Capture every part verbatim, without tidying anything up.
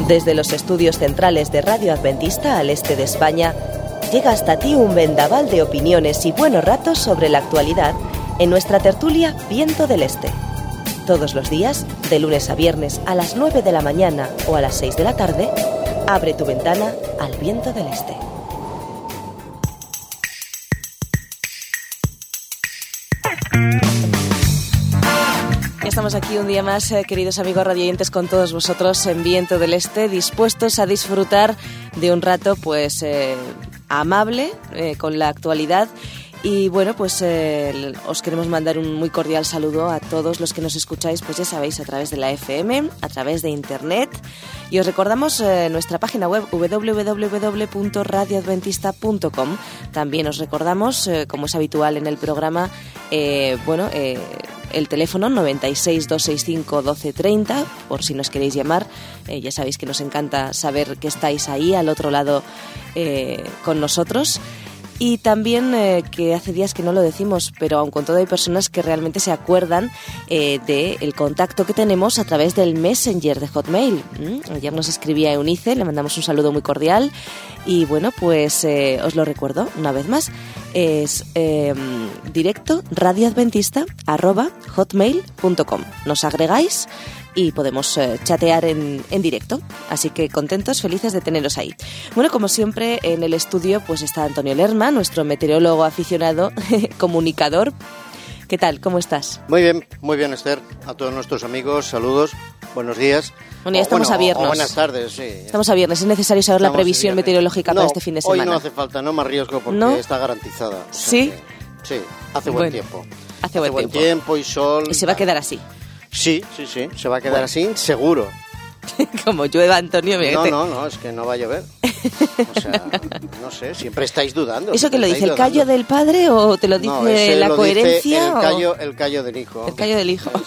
Desde los estudios centrales de Radio Adventista al este de España, llega hasta ti un vendaval de opiniones y buenos ratos sobre la actualidad en nuestra tertulia Viento del Este. Todos los días, de lunes a viernes a las nueve de la mañana o a las seis de la tarde, abre tu ventana al Viento del Este. Estamos aquí un día más, eh, queridos amigos radioyentes, con todos vosotros en Viento del Este, dispuestos a disfrutar de un rato pues eh, amable eh, con la actualidad. Y bueno, pues eh, os queremos mandar un muy cordial saludo a todos los que nos escucháis, pues ya sabéis, a través de la F M, a través de Internet. Y os recordamos eh, nuestra página web doble u doble u doble u punto radio adventista punto com. También os recordamos, eh, como es habitual en el programa, eh, bueno, eh, el teléfono noventa y seis, doscientos sesenta y cinco, doce treinta, por si nos queréis llamar. Eh, ya sabéis que nos encanta saber que estáis ahí al otro lado eh, con nosotros. Y también eh, que hace días que no lo decimos, pero aun con todo hay personas que realmente se acuerdan eh, del contacto que tenemos a través del Messenger de Hotmail. ¿Mm? Ayer nos escribía Eunice, le mandamos un saludo muy cordial. Y bueno, pues eh, os lo recuerdo una vez más. Es eh, directo radioadventista arroba hotmail punto com. Nos agregáis y podemos eh, chatear en, en directo. Así que contentos, felices de teneros ahí. Bueno, como siempre, en el estudio pues está Antonio Lerma, nuestro meteorólogo aficionado, comunicador. ¿Qué tal? ¿Cómo estás? Muy bien, muy bien, Esther. A todos nuestros amigos, saludos, buenos días. Bueno, ya estamos o, bueno, a viernes. O buenas tardes, sí. Estamos a viernes. Es necesario saber Estamos la previsión meteorológica no, para este fin de semana. Hoy no hace falta, no me arriesgo porque ¿No? está garantizada. O sea ¿Sí? Que, sí, hace buen bueno, tiempo. Hace, hace buen, buen tiempo. tiempo y sol. Y se va a quedar así. Sí, sí, sí, se va a quedar bueno. así, seguro. Como llueva, Antonio. No, no, no, es que no va a llover. O sea, no sé, siempre estáis dudando. ¿Eso que lo dice dudando. el callo del padre o te lo dice no, ese la lo coherencia? Dice el, o... callo, el callo del hijo. El callo del hijo.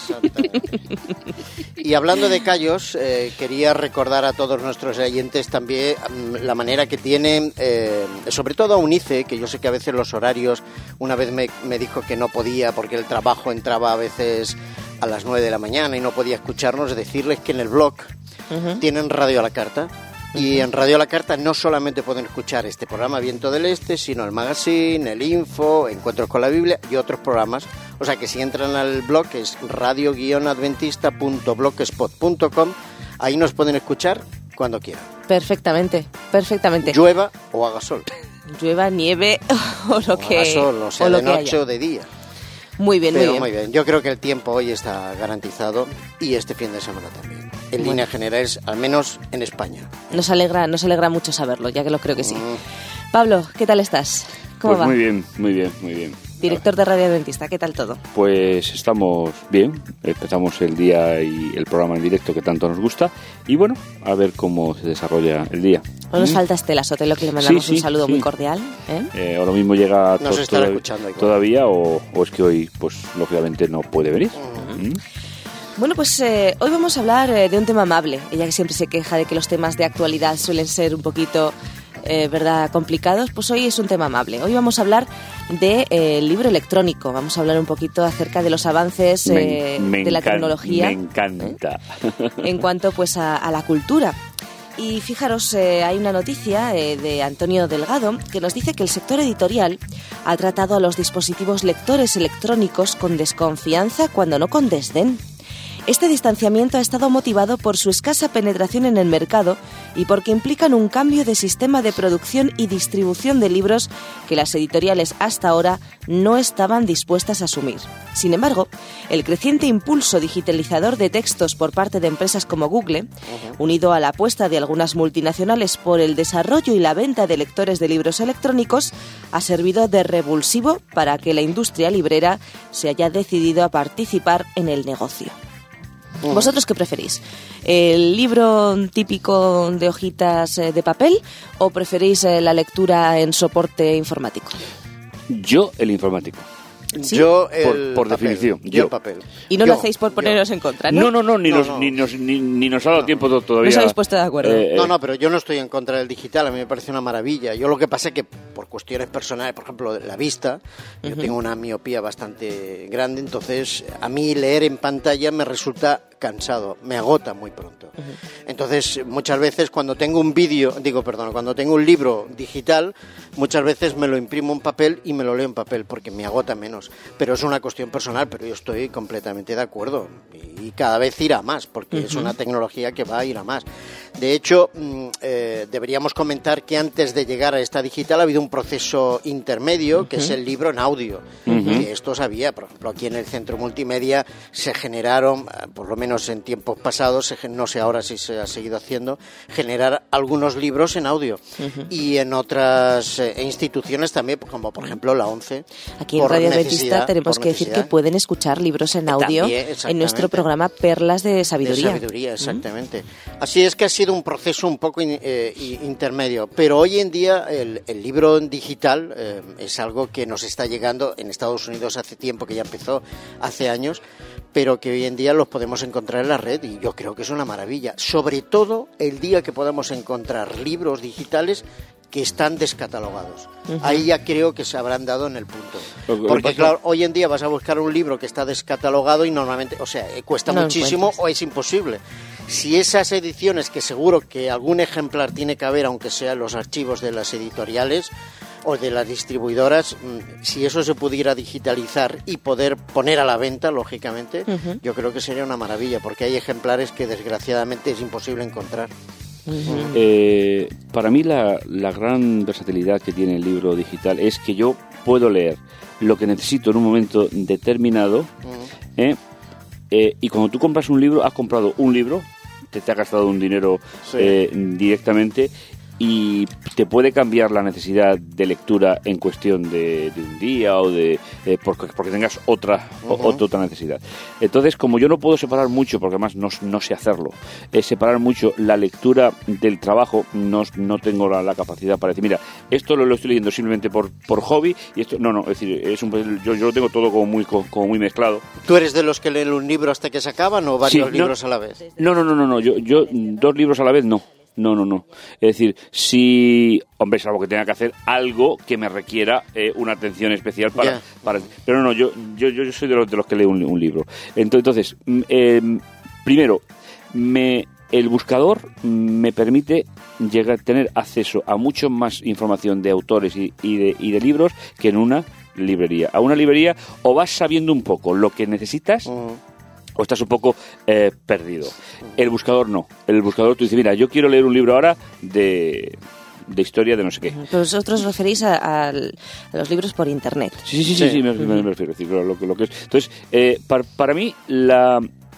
Y hablando de callos, eh, quería recordar a todos nuestros oyentes también um, la manera que tienen, eh, sobre todo a Eunice, que yo sé que a veces los horarios, una vez me, me dijo que no podía porque el trabajo entraba a veces a las nueve de la mañana y no podía escucharnos, decirles que en el blog uh-huh. tienen Radio a la Carta. Y en Radio a la Carta no solamente pueden escuchar este programa Viento del Este, sino el magazine, el info, Encuentros con la Biblia y otros programas. O sea que si entran al blog, que es radio guion adventista punto blogspot punto com, ahí nos pueden escuchar cuando quieran. Perfectamente, perfectamente. Llueva o haga sol. Llueva, nieve o lo o que haga sol, o sea, o lo de que noche haya. o de día. Muy bien, Pero muy bien. muy bien. Yo creo que el tiempo hoy está garantizado y este fin de semana también. En bueno. líneas generales, al menos en España. Nos alegra, nos alegra mucho saberlo, ya que lo creo que sí. Mm. Pablo, ¿qué tal estás? ¿Cómo pues va? Muy bien, muy bien, muy bien. Director de Radio Adventista, ¿qué tal todo? Pues estamos bien, empezamos el día y el programa en directo que tanto nos gusta y bueno, a ver cómo se desarrolla el día. No nos ¿Mm? falta Estela Sotelo, que le mandamos sí, sí, un saludo sí. muy cordial. ¿eh? Eh, o lo mismo llega nos to- estará toda- escuchando igual. todavía o, o es que hoy, pues lógicamente no puede venir. Uh-huh. ¿Mm? Bueno, pues eh, hoy vamos a hablar eh, de un tema amable. Ella que siempre se queja de que los temas de actualidad suelen ser un poquito, eh, ¿verdad?, complicados, pues hoy es un tema amable. Hoy vamos a hablar del de, eh, libro electrónico. Vamos a hablar un poquito acerca de los avances eh, Me- me de la encan- tecnología. Me encanta. ¿eh? En cuanto pues a, a la cultura. Y fijaros, eh, hay una noticia eh, de Antonio Delgado que nos dice que el sector editorial ha tratado a los dispositivos lectores electrónicos con desconfianza, cuando no con desdén. Este distanciamiento ha estado motivado por su escasa penetración en el mercado y porque implican un cambio de sistema de producción y distribución de libros que las editoriales hasta ahora no estaban dispuestas a asumir. Sin embargo, el creciente impulso digitalizador de textos por parte de empresas como Google, unido a la apuesta de algunas multinacionales por el desarrollo y la venta de lectores de libros electrónicos, ha servido de revulsivo para que la industria librera se haya decidido a participar en el negocio. ¿Vosotros qué preferís? ¿El libro típico de hojitas de papel o preferís la lectura en soporte informático? Yo, el informático. ¿Sí? Yo el Por- por papel. definición, Yo yo. el papel. Y no Yo, lo hacéis por poneros yo. en contra, ¿no? No, no, no, ni, No, nos, no. Ni, nos, ni, ni nos ha dado tiempo to- todavía. No os habéis puesto de acuerdo. Eh, No, no, pero yo no estoy en contra del digital, a mí me parece una maravilla. Yo lo que pasa es que por cuestiones personales, por ejemplo, la vista, yo Ujú. tengo una miopía bastante grande, entonces a mí leer en pantalla me resulta cansado, me agota muy pronto. Uh-huh. Entonces, muchas veces cuando tengo un vídeo, digo, perdón, cuando tengo un libro digital, muchas veces me lo imprimo en papel y me lo leo en papel porque me agota menos. Pero es una cuestión personal, pero yo estoy completamente de acuerdo y, y cada vez irá más porque uh-huh. es una tecnología que va a ir a más. De hecho, eh, deberíamos comentar que antes de llegar a esta digital ha habido un proceso intermedio uh-huh. que es el libro en audio. Uh-huh. Que esto sabía, por ejemplo, aquí en el Centro Multimedia se generaron, por lo menos en tiempos pasados, se, no sé ahora si se ha seguido haciendo, generar algunos libros en audio. Uh-huh. Y en otras eh, instituciones también, como por ejemplo la ONCE. Aquí en Radio Adventista tenemos que decir que pueden escuchar libros en audio también, en nuestro programa Perlas de Sabiduría. De sabiduría, exactamente. Uh-huh. Así es que ha sido un proceso un poco in, eh, intermedio, pero hoy en día el, el libro digital eh, es algo que nos está llegando en Estados Unidos hace tiempo, que ya empezó hace años, pero que hoy en día los podemos encontrar en la red y yo creo que es una maravilla, sobre todo el día que podamos encontrar libros digitales que están descatalogados. Uh-huh. Ahí ya creo que se habrán dado en el punto. Porque claro, hoy en día vas a buscar un libro que está descatalogado y normalmente, o sea, cuesta no muchísimo o es imposible. Si esas ediciones, que seguro que algún ejemplar tiene que haber, aunque sean los archivos de las editoriales o de las distribuidoras, si eso se pudiera digitalizar y poder poner a la venta, lógicamente, uh-huh. yo creo que sería una maravilla, porque hay ejemplares que desgraciadamente es imposible encontrar. Uh-huh. Eh, para mí la, la gran versatilidad que tiene el libro digital es que yo puedo leer lo que necesito en un momento determinado, uh-huh. eh, eh, y cuando tú compras un libro, has comprado un libro, te, te ha gastado un dinero sí. eh, directamente, y te puede cambiar la necesidad de lectura en cuestión de, de un día o de eh, porque, porque tengas otra, uh-huh. o, otra necesidad. Entonces, como yo no puedo separar mucho, porque además no, no sé hacerlo, eh, separar mucho la lectura del trabajo, no, no tengo la, la capacidad para decir, mira, esto lo, lo estoy leyendo simplemente por, por hobby, y esto, no, no, es decir, es un, yo, yo lo tengo todo como muy, como muy mezclado. ¿Tú eres de los que leen un libro hasta que se acaban o varios sí, libros no, a la vez? No, no, no, no, no, yo, yo dos libros a la vez no. No, no, no. Es decir, si, hombre, es algo que tenga que hacer, algo que me requiera eh, una atención especial para, yeah. para... Pero no, no, yo, yo, yo soy de los, de los que leo un, un libro. Entonces, eh, primero, me, el buscador me permite llegar tener acceso a mucho más información de autores y, y, de, y de libros que en una librería. A una librería o vas sabiendo un poco lo que necesitas... Uh-huh. o estás un poco eh, perdido. El buscador no. El buscador tú dices, mira, yo quiero leer un libro ahora de, de historia de no sé qué. Pero vosotros os referís a, a, a los libros por internet. Sí, sí, sí, sí, sí, sí me, me, me refiero a decir lo, lo que es. Entonces, eh, para, para mí, la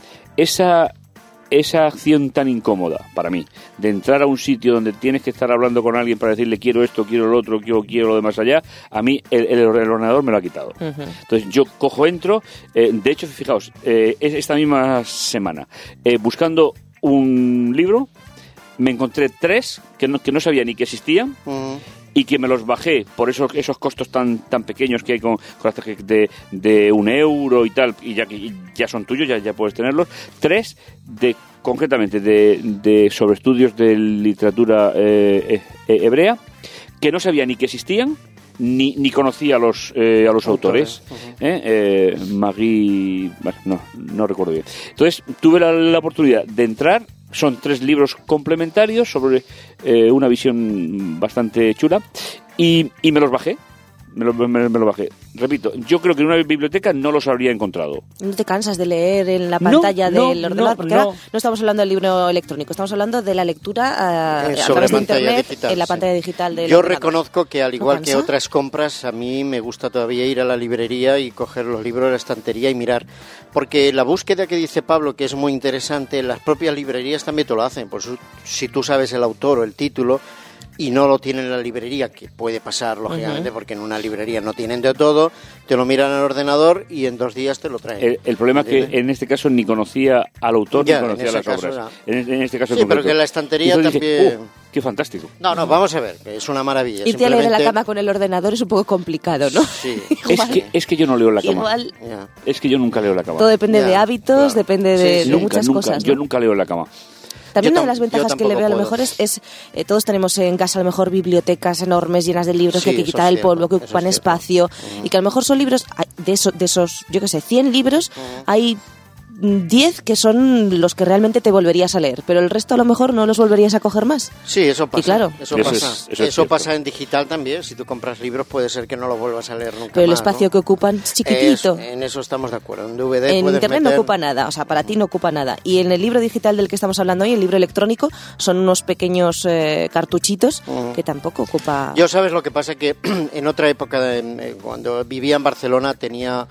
esa... esa acción tan incómoda para mí de entrar a un sitio donde tienes que estar hablando con alguien para decirle quiero esto, quiero lo otro, quiero, quiero lo de más allá, a mí el, el, el ordenador me lo ha quitado. Uh-huh. Entonces yo cojo, entro, eh, de hecho, fijaos, eh, esta misma semana, eh, buscando un libro, me encontré tres que no, que no sabía ni que existían. Uh-huh. Y que me los bajé por esos esos costos tan tan pequeños que hay con, con de, de un euro y tal, y ya que ya son tuyos, ya, ya puedes tenerlos. Tres, de concretamente, de, de sobre estudios de literatura eh, eh, hebrea, que no sabía ni que existían, ni, ni conocía a los, eh, a los autores. autores. Uh-huh. ¿Eh? Eh, Magui... Bueno, no, no recuerdo bien. Entonces, tuve la, la oportunidad de entrar. Son tres libros complementarios sobre eh, una visión bastante chula y, y me los bajé. Me lo, me, me lo bajé. Repito, yo creo que en una biblioteca no los habría encontrado. ¿No te cansas de leer en la pantalla no, del no, ordenador? no, Porque no. ahora no estamos hablando del libro electrónico, estamos hablando de la lectura uh, eh, a través de internet, digital, en la sí. pantalla digital del Yo ordenador. reconozco que al igual ¿No que otras compras, a mí me gusta todavía ir a la librería y coger los libros de la estantería y mirar. Porque la búsqueda que dice Pablo, que es muy interesante, las propias librerías también te lo hacen. Por eso, si tú sabes el autor o el título y no lo tienen en la librería, que puede pasar lógicamente, uh-huh. porque en una librería no tienen de todo, te lo miran en el ordenador y en dos días te lo traen. El, el problema es que en este caso ni conocía al autor ya, ni conocía las obras. Ya. En, en este caso sí, pero que en la estantería también... Dije, oh, ¡qué fantástico! No, no, vamos a ver, es una maravilla. Irte simplemente... a leer en la cama con el ordenador es un poco complicado, ¿no? Sí. es, que, es que yo no leo en la cama. Igual... Es que yo nunca leo en la cama. Todo depende ya, de hábitos, claro. depende de, sí, sí, de nunca, muchas nunca, cosas, ¿no? Yo nunca leo en la cama. También yo una de las ventajas que le veo a lo mejor es, es eh, todos tenemos en casa a lo mejor bibliotecas enormes llenas de libros sí, que hay que quitar el cierto, polvo, que ocupan espacio uh-huh. y que a lo mejor son libros, de esos, de esos yo qué sé, cien libros, uh-huh. hay diez que son los que realmente te volverías a leer, pero el resto a lo mejor no los volverías a coger más. Sí, eso pasa. Y claro, eso, eso pasa. es- eso es Eso pasa cierto. en digital también. Si tú compras libros puede ser que no los vuelvas a leer nunca pero el más, espacio ¿no? que ocupan es chiquitito. Eso, en eso estamos de acuerdo. En D V D En puedes internet meter... no ocupa nada, o sea, para ti no ocupa nada. Y en el libro digital del que estamos hablando hoy, el libro electrónico, son unos pequeños eh, cartuchitos Ujú. que tampoco ocupa... Yo sabes lo que pasa que en otra época, de- eh, cuando vivía en Barcelona, tenía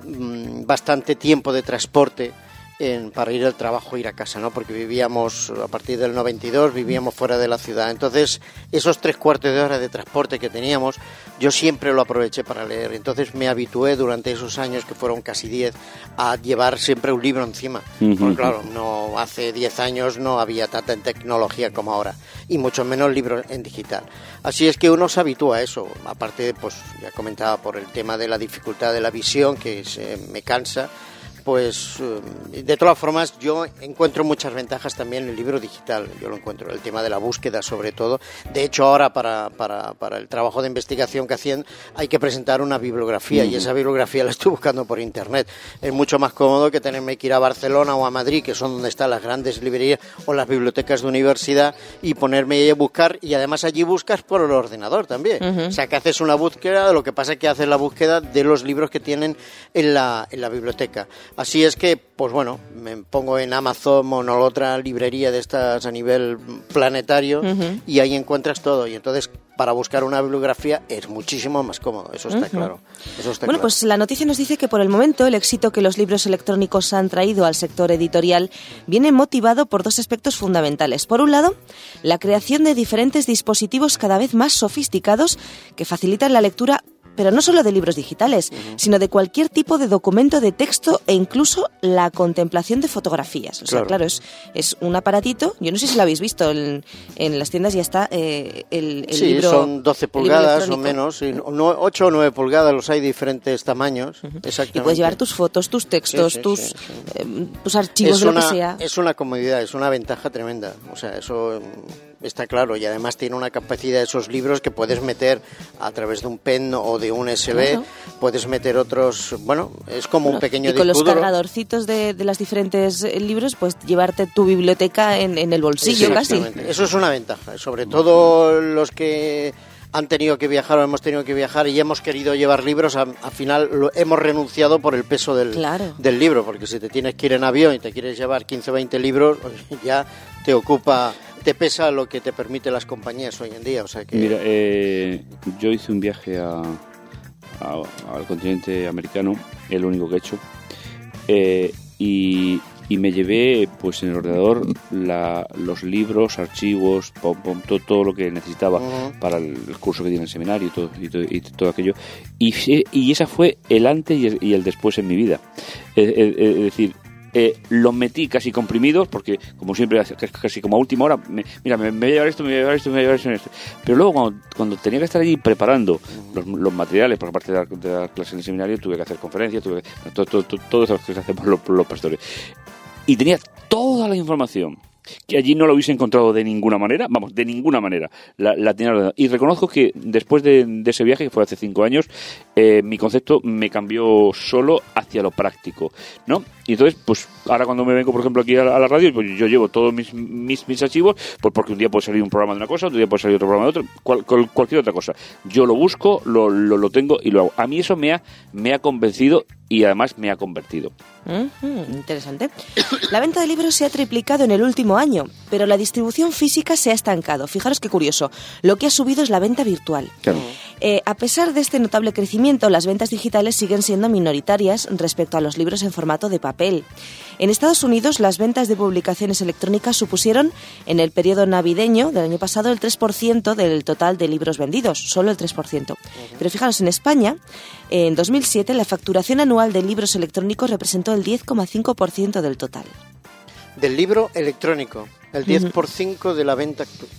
mm, bastante tiempo de transporte en- para ir al trabajo e ir a casa, ¿no? Porque vivíamos, a partir del noventa y dos, vivíamos fuera de la ciudad. Entonces, esos tres cuartos de hora de transporte que teníamos, yo siempre lo aproveché para leer. Entonces me habitué durante esos años, que fueron casi diez, a llevar siempre un libro encima. Ujú. Porque claro, no, hace diez años no había tanta tecnología como ahora, y mucho menos libros en digital. Así es que uno se habitúa a eso. Aparte, pues ya comentaba, por el tema de la dificultad de la visión, que se me cansa, pues eh, de todas formas yo encuentro muchas ventajas también en el libro digital. Yo lo encuentro, el tema de la búsqueda sobre todo. De hecho, ahora para, para, para el trabajo de investigación que hacían hay que presentar una bibliografía, y esa bibliografía la estoy buscando por internet. Es mucho más cómodo que tenerme que ir a Barcelona o a Madrid, que son donde están las grandes librerías o las bibliotecas de universidad, y ponerme ahí a buscar, y además allí buscas por el ordenador también. Ujú. O sea, que haces una búsqueda, lo que pasa es que haces la búsqueda de los libros que tienen en la, en la biblioteca. Así es que, pues bueno, me pongo en Amazon o en otra librería de estas a nivel planetario, Ujú. y ahí encuentras todo. Y entonces, para buscar una bibliografía es muchísimo más cómodo, eso está Ujú. claro. Eso está Bueno, claro. pues la noticia nos dice que por el momento el éxito que los libros electrónicos han traído al sector editorial viene motivado por dos aspectos fundamentales. Por un lado, la creación de diferentes dispositivos cada vez más sofisticados que facilitan la lectura, pero no solo de libros digitales, sino de cualquier tipo de documento de texto e incluso la contemplación de fotografías. O sea, Claro. claro, es, es un aparatito, yo no sé si lo habéis visto, en, en las tiendas ya está eh, el, el Sí, libro. son doce el libro pulgadas o electrónico. menos, y no- ocho o nueve pulgadas, los hay de diferentes tamaños. Exactamente. Y puedes llevar tus fotos, tus textos, Sí, sí, tus, sí, sí. eh, tus archivos, es de lo una, que sea. Es una comodidad, es una ventaja tremenda. O sea, eso mm, está claro. Y además tiene una capacidad de esos libros que puedes meter a través de un pen o de un U S B. Claro. Puedes meter otros. Bueno, es como un pequeño y con los disco duro. cargadorcitos de, de los diferentes eh, libros, pues llevarte tu biblioteca en, en el bolsillo casi. Exactamente. Eso es una ventaja. Sobre todo los que han tenido que viajar o hemos tenido que viajar y hemos querido llevar libros, al final lo, hemos renunciado por el peso del, Claro. del libro, porque si te tienes que ir en avión y te quieres llevar quince o veinte libros, ya te ocupa, te pesa lo que te permiten las compañías hoy en día. O sea que... Mira, eh, yo hice un viaje a, a- al continente americano, el único que he hecho, eh, y, y me llevé pues en el ordenador la, los libros, archivos, pom, pom, todo, todo lo que necesitaba Ujú. para el, el curso que di en el seminario y todo, y todo, y todo aquello. Y, fe- y esa fue el antes y el, y el después en mi vida. Es, es- es decir, eh, los metí casi comprimidos, porque como siempre, casi como a última hora, me, mira, me, me voy a llevar esto, me voy a llevar esto, me voy a llevar esto, esto. Pero luego cuando, cuando tenía que estar allí preparando los, los materiales, por parte de la, de la clase en el seminario, tuve que hacer conferencias, tuve que, todo, todo, todo, todo eso que hacemos los, los pastores. Y tenía toda la información que allí no lo hubiese encontrado de ninguna manera, vamos, de ninguna manera, la, la tenía ordenada. Y reconozco que después de, de ese viaje, que fue hace cinco años, eh, mi concepto me cambió solo hacia lo práctico, ¿no? Y entonces, pues ahora cuando me vengo, por ejemplo, aquí a la, a la radio, pues yo llevo todos mis, mis, mis archivos, pues porque un día puede salir un programa de una cosa, otro día puede salir otro programa de otro, cual, cual, cualquier otra cosa. Yo lo busco, lo, lo, lo tengo y lo hago. A mí eso me ha, me ha convencido y además me ha convertido. Ujú, interesante. La venta de libros se ha triplicado en el último año, pero la distribución física se ha estancado. Fijaros qué curioso. Lo que ha subido es la venta virtual. Claro. Eh, a pesar de este notable crecimiento, las ventas digitales siguen siendo minoritarias respecto a los libros en formato de papel. En Estados Unidos, las ventas de publicaciones electrónicas supusieron, en el periodo navideño del año pasado, el tres por ciento del total de libros vendidos, solo el tres por ciento. Pero fijaros, en España, en dos mil siete, la facturación anual de libros electrónicos representó el diez coma cinco por ciento del total. Del libro electrónico, el diez por ciento de la venta.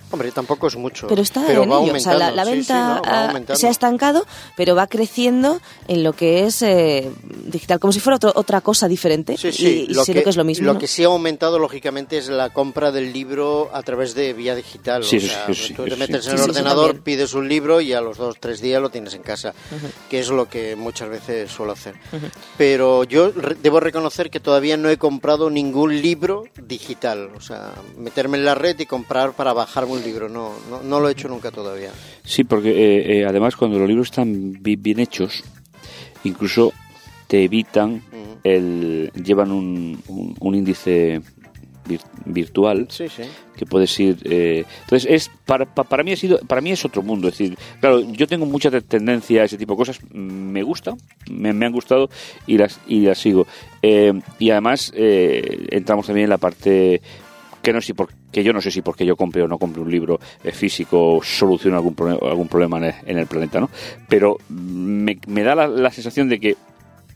Hombre, tampoco es mucho. Pero está pero en va ello. O sea, la, la venta sí, sí, no, va uh, se ha estancado, pero va creciendo en lo que es eh, digital, como si fuera otro, otra cosa diferente. Sí, sí. Y, y lo, siento que, que es lo mismo. Lo ¿no? que sí ha aumentado, lógicamente, es la compra del libro a través de vía digital. Sí, o sea, sí, sí, tú te sí, metes sí. en Sí, el sí, ordenador, sí, pides un libro y a los dos, tres días lo tienes en casa, Uh-huh. que es lo que muchas veces suelo hacer. Uh-huh. Pero yo re- debo reconocer que todavía no he comprado ningún libro digital. O sea, meterme en la red y comprar para bajarme un libro. No, no, no lo he hecho nunca todavía. Sí, porque eh, eh, además cuando los libros están bi- bien hechos, incluso te evitan Ujú. el llevan un, un, un índice vir- virtual Sí, sí. que puedes ir eh, entonces es para, para, para mí ha sido para mí es otro mundo, es decir, claro, yo tengo mucha te- tendencia a ese tipo de cosas, me gusta, me, me han gustado y las y las sigo. Eh, y además eh, entramos también en la parte que no sé si por, que yo no sé si porque yo compre o no compre un libro eh, físico soluciona algún problema, algún problema en el, en el planeta, ¿no? Pero me, me da la, la sensación de que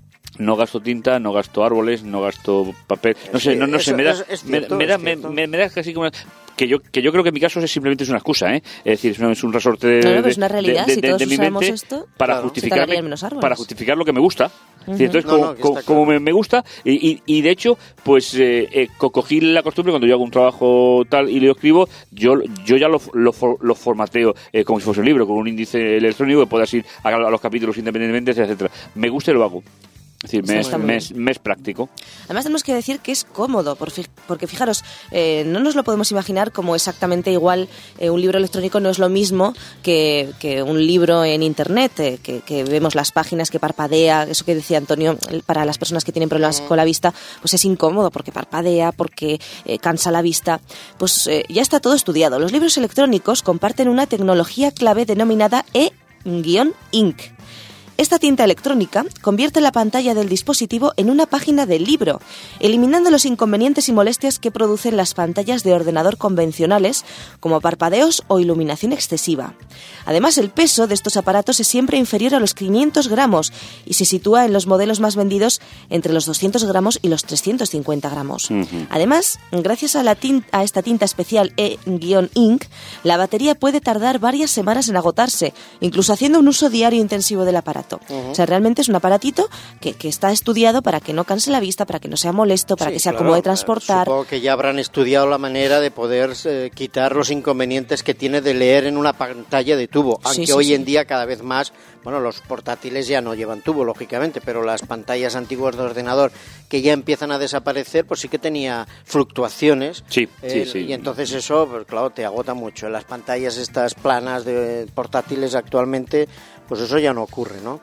no gasto tinta, no gasto árboles, no gasto papel, no sé, Sí, no, no eso sé, me da, es- es me, cierto, me da, es me, cierto. me- me da casi como una- que yo que yo creo que en mi caso es simplemente es una excusa, ¿eh? Es decir, es, una- es un resorte de, No, no, pero de- es una realidad, de- si de- todos de mi usamos mente esto, para claro, justificar se talarían menos árboles. para justificar lo que me gusta. Es decir, entonces, No, como, no, que como, está claro. como me, me gusta y, y, y de hecho, pues eh, eh, co- cogí la costumbre cuando yo hago un trabajo tal y lo escribo, yo yo ya lo, lo, for- lo formateo eh, como si fuese un libro, con un índice electrónico que puedas ir a, a los capítulos independientemente, etcétera. Me gusta y lo hago. Es decir, me Está es, muy me, bien. es, me es práctico. Además tenemos que decir que es cómodo, por fi- porque fijaros, eh, no nos lo podemos imaginar como exactamente igual. Eh, un libro electrónico no es lo mismo que, que un libro en Internet, eh, que, que vemos las páginas, que parpadea, eso que decía Antonio, para las personas que tienen problemas con la vista, pues es incómodo porque parpadea, porque eh, cansa la vista. Pues eh, ya está todo estudiado. Los libros electrónicos comparten una tecnología clave denominada e-ink. Esta tinta electrónica convierte la pantalla del dispositivo en una página del libro, eliminando los inconvenientes y molestias que producen las pantallas de ordenador convencionales, como parpadeos o iluminación excesiva. Además, el peso de estos aparatos es siempre inferior a los quinientos gramos y se sitúa en los modelos más vendidos entre los doscientos gramos y los trescientos cincuenta gramos. Ujú. Además, gracias a, la tin- a esta tinta especial E-ink, la batería puede tardar varias semanas en agotarse, incluso haciendo un uso diario intensivo del aparato. O sea, realmente es un aparatito que, que está estudiado para que no canse la vista, para que no sea molesto, para Sí, que sea claro, cómodo de eh, transportar. Supongo que ya habrán estudiado la manera de poder eh, quitar los inconvenientes que tiene de leer en una pantalla de tubo, aunque Sí, sí, hoy sí. en día cada vez más, bueno, los portátiles ya no llevan tubo, lógicamente, pero las pantallas antiguas de ordenador que ya empiezan a desaparecer, pues sí que tenía fluctuaciones. Sí, eh, sí, sí. Y entonces eso, pues claro, te agota mucho. En las pantallas estas planas de portátiles actualmente, pues eso ya no ocurre, ¿no?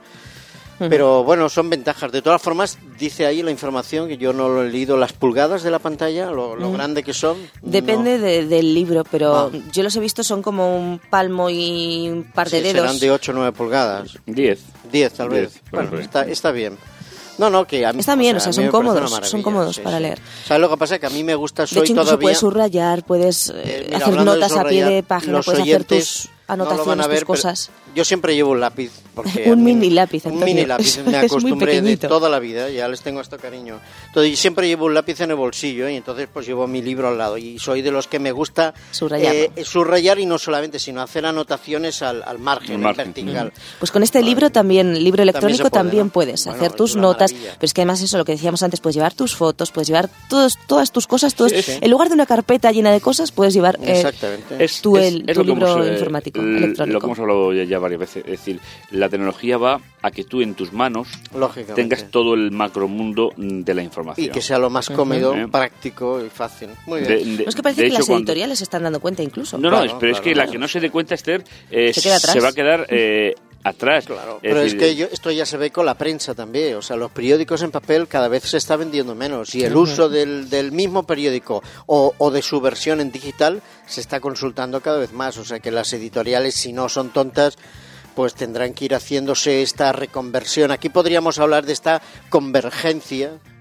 Pero bueno, son ventajas. De todas formas, dice ahí la información, que yo no lo he leído, las pulgadas de la pantalla, lo, lo grande que son. Depende no. de- del libro, pero Ah. yo los he visto, son como un palmo y un par de Sí, dedos. serán de ocho o nueve pulgadas. diez. diez tal Diez, vez. bueno, Bueno, sí. está, está bien. No, no, que a mí, Están bien, o sea, a mí son me parece cómodos, una son maravilla, cómodos sí, para sí. leer. ¿Sabes lo que pasa? Que a mí me gusta, De soy hecho, incluso todavía... puedes subrayar, puedes eh, Eh, mira, hacer hablando de notas a pie subrayar, de página, los puedes hacer oyentes tus no lo van anotaciones, a ver, tus pero cosas. yo siempre llevo un lápiz. Porque Un a mí- mini lápiz, Un Antonio. mini lápiz, Es me muy acostumbré de pequeñito. toda la vida, ya les tengo hasta cariño. Entonces, siempre llevo un lápiz en el bolsillo y entonces pues llevo mi libro al lado. Y soy de los que me gusta Subrayarlo. eh, subrayar y no solamente, sino hacer anotaciones al, al margen, Al en margen. vertical. Pues con este libro también, libro electrónico, se puede, también ¿no? puedes Bueno, hacer es tus una notas, maravilla. pero es que además eso, lo que decíamos antes, puedes llevar tus fotos, puedes llevar todos, todas tus cosas, todos, Sí, sí. en lugar de una carpeta llena de cosas, puedes llevar eh, Exactamente. Es, tú es- el- es tu lo que libro hemos, eh, informático, l- electrónico. Lo que hemos hablado ya, ya varias veces. Es decir, la tecnología va a que tú en tus manos Lógicamente. tengas todo el macromundo de la información. Y que sea lo más cómodo, Ujú. práctico y fácil. Muy De- bien. de- No es que parece de que hecho, las cuando- editoriales se están dando cuenta incluso. No, no, Claro, es- pero es claro, que la claro. que no se dé cuenta, Esther, eh, Se queda atrás. va a quedar eh, atrás. Claro, Es pero decir, es que yo, esto ya se ve con la prensa también, o sea, los periódicos en papel cada vez se está vendiendo menos y el uso del, del mismo periódico o, o de su versión en digital se está consultando cada vez más, o sea que las editoriales, si no son tontas, pues tendrán que ir haciéndose esta reconversión. Aquí podríamos hablar de esta convergencia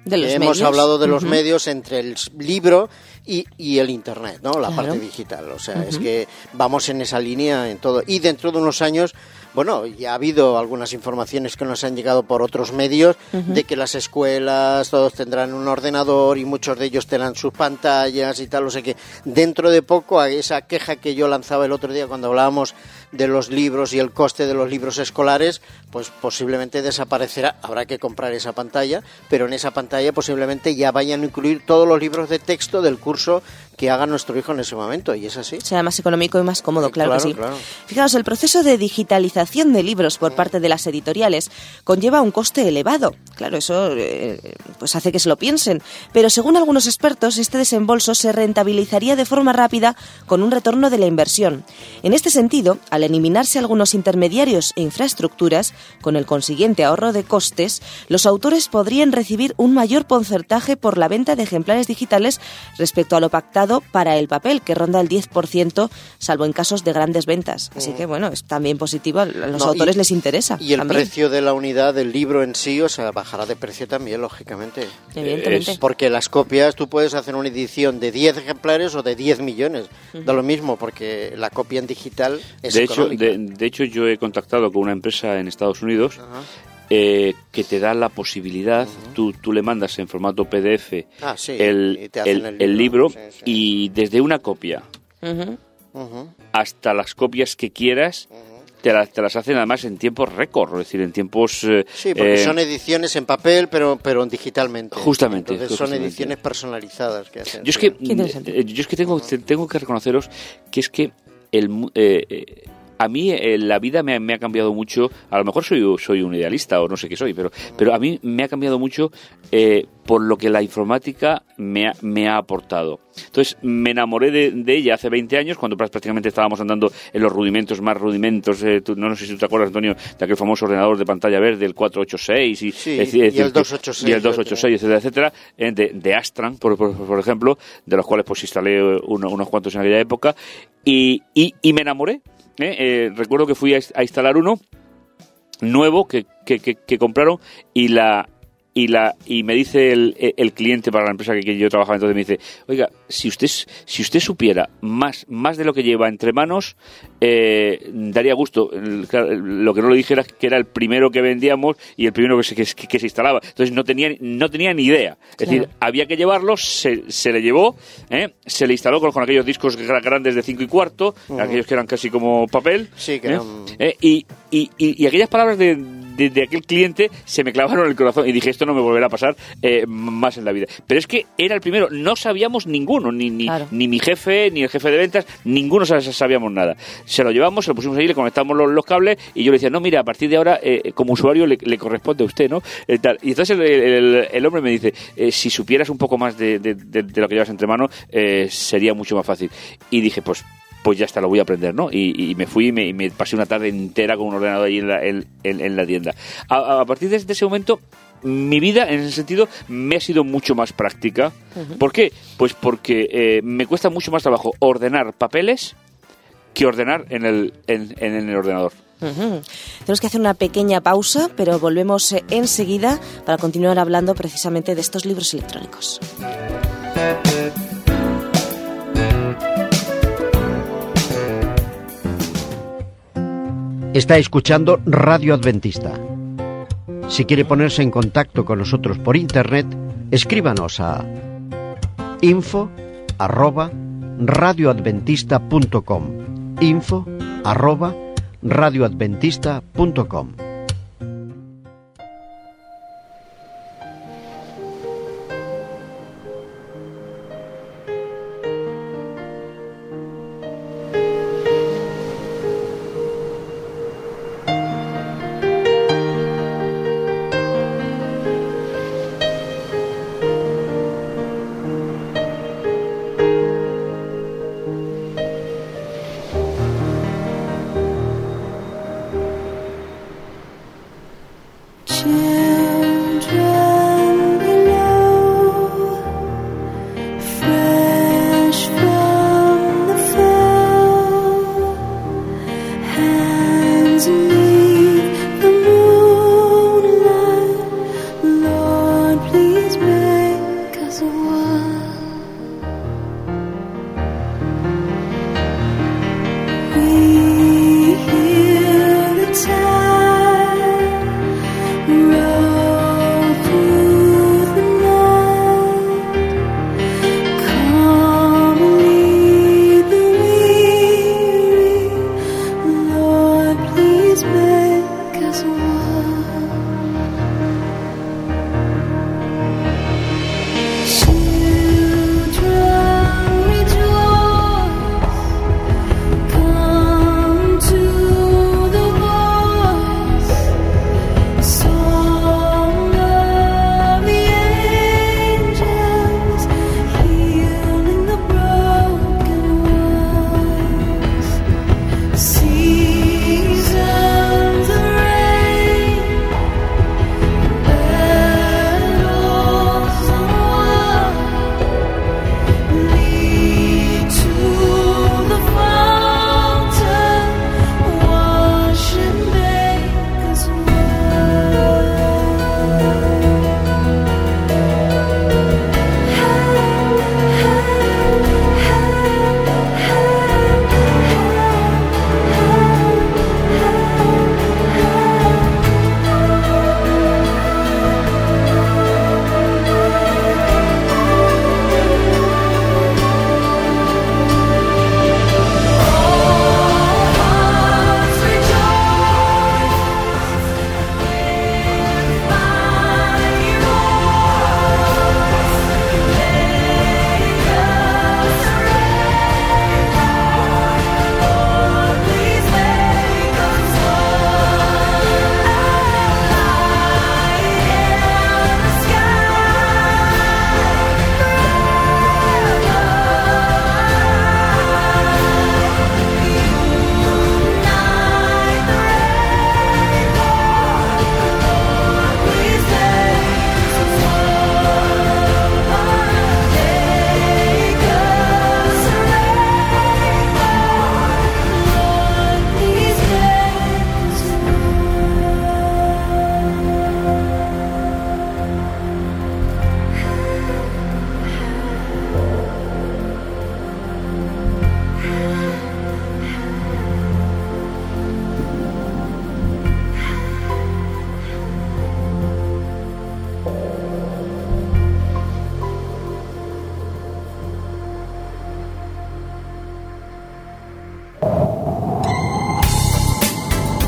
De los Hemos medios. hablado de los Uh-huh. medios entre el libro y, y el Internet, ¿no? La Claro. parte digital. O sea, Uh-huh. es que vamos en esa línea en todo. Y dentro de unos años, bueno, ya ha habido algunas informaciones que nos han llegado por otros medios uh-huh. de que las escuelas todos tendrán un ordenador y muchos de ellos tendrán sus pantallas y tal. O sea que dentro de poco, a esa queja que yo lanzaba el otro día cuando hablábamos de los libros y el coste de los libros escolares, pues posiblemente desaparecerá. Habrá que comprar esa pantalla, pero en esa pantalla posiblemente ya vayan a incluir todos los libros de texto del curso que haga nuestro hijo en ese momento, y es así. Sea más económico y más cómodo, claro, claro que sí. Claro. Fijaos, el proceso de digitalización de libros por parte de las editoriales conlleva un coste elevado. Claro, eso eh, pues hace que se lo piensen. Pero según algunos expertos, este desembolso se rentabilizaría de forma rápida con un retorno de la inversión. En este sentido, al eliminarse algunos intermediarios e infraestructuras, con el consiguiente ahorro de costes, los autores podrían recibir un mayor porcentaje por la venta de ejemplares digitales respecto a lo pactado para el papel, que ronda el diez por ciento, salvo en casos de grandes ventas. Así que, bueno, es también positivo, a los No, autores y, les interesa. Y el también. precio de la unidad del libro en sí, o sea, bajará de precio también, lógicamente. Evidentemente. Es porque las copias, tú puedes hacer una edición de diez ejemplares o de diez millones. Uh-huh. Da lo mismo, porque la copia en digital es de hecho, económica. De, de hecho, yo he contactado con una empresa en Estados Unidos uh-huh. Eh, que te da la posibilidad, uh-huh. tú, tú le mandas en formato P D F ah, sí, el, el, el libro, el libro sí, sí. y desde una copia uh-huh. Uh-huh. hasta las copias que quieras uh-huh. te, la, te las hacen además en tiempos récord, es decir, en tiempos... Eh, sí, porque eh, son ediciones en papel, pero pero digitalmente. Justamente. Entonces justamente. son ediciones personalizadas que hacen. Yo es que, eh, yo es que tengo, uh-huh. tengo que reconoceros que es que el... Eh, eh, a mí eh, la vida me ha, me ha cambiado mucho. A lo mejor soy soy un idealista o no sé qué soy, pero pero a mí me ha cambiado mucho eh, por lo que la informática me ha, me ha aportado. Entonces me enamoré de, de ella hace veinte años, cuando prácticamente estábamos andando en los rudimentos más rudimentos. Eh, tú, no, no sé si tú te acuerdas, Antonio, de aquel famoso ordenador de pantalla verde, el cuatrocientos ochenta y seis y, sí, es, y, es, el doscientos ochenta y seis, y el doscientos ochenta y seis, etcétera, etcétera, eh, de, de Astran, por, por, por ejemplo, de los cuales pues instalé uno, unos cuantos en aquella época y, y, y me enamoré. Eh, eh, recuerdo que fui a, a instalar uno nuevo que, que, que, que compraron y la y la y me dice el, el cliente para la empresa que, que yo trabajaba, entonces me dice, oiga, si usted si usted supiera más más de lo que lleva entre manos, eh, daría gusto. Lo que no le dijera es que era el primero que vendíamos y el primero que se, que, que se instalaba. Entonces no tenía no tenía ni idea. Es claro. decir, había que llevarlo, se, se le llevó, ¿eh? Se le instaló con, con aquellos discos grandes de cinco y cuarto, uh-huh. aquellos que eran casi como papel. Sí, que ¿eh? eran... ¿Eh? Y, y, y, y aquellas palabras de De, de aquel cliente se me clavaron en el corazón y dije, esto no me volverá a pasar eh, más en la vida. Pero es que era el primero, no sabíamos ninguno, ni ni, claro. ni mi jefe, ni el jefe de ventas, ninguno sabíamos nada. Se lo llevamos, se lo pusimos ahí, le conectamos los, los cables y yo le decía, no, mira, a partir de ahora, eh, como usuario, le, le corresponde a usted, ¿no? Eh, tal. Y entonces el, el, el hombre me dice, eh, si supieras un poco más de, de, de, de lo que llevas entre manos, eh, sería mucho más fácil. Y dije, pues pues ya está, lo voy a aprender, ¿no? Y, y me fui y me, y me pasé una tarde entera con un ordenador ahí en la, en, en, en la tienda. A, a partir de ese momento, mi vida, en ese sentido, me ha sido mucho más práctica. Uh-huh. ¿Por qué? Pues porque eh, me cuesta mucho más trabajo ordenar papeles que ordenar en el, en, en el ordenador. Uh-huh. Tenemos que hacer una pequeña pausa, pero volvemos enseguida para continuar hablando precisamente de estos libros electrónicos. Está escuchando Radio Adventista. Si quiere ponerse en contacto con nosotros por internet, escríbanos a info arroba radioadventista punto com. info arroba radioadventista punto com.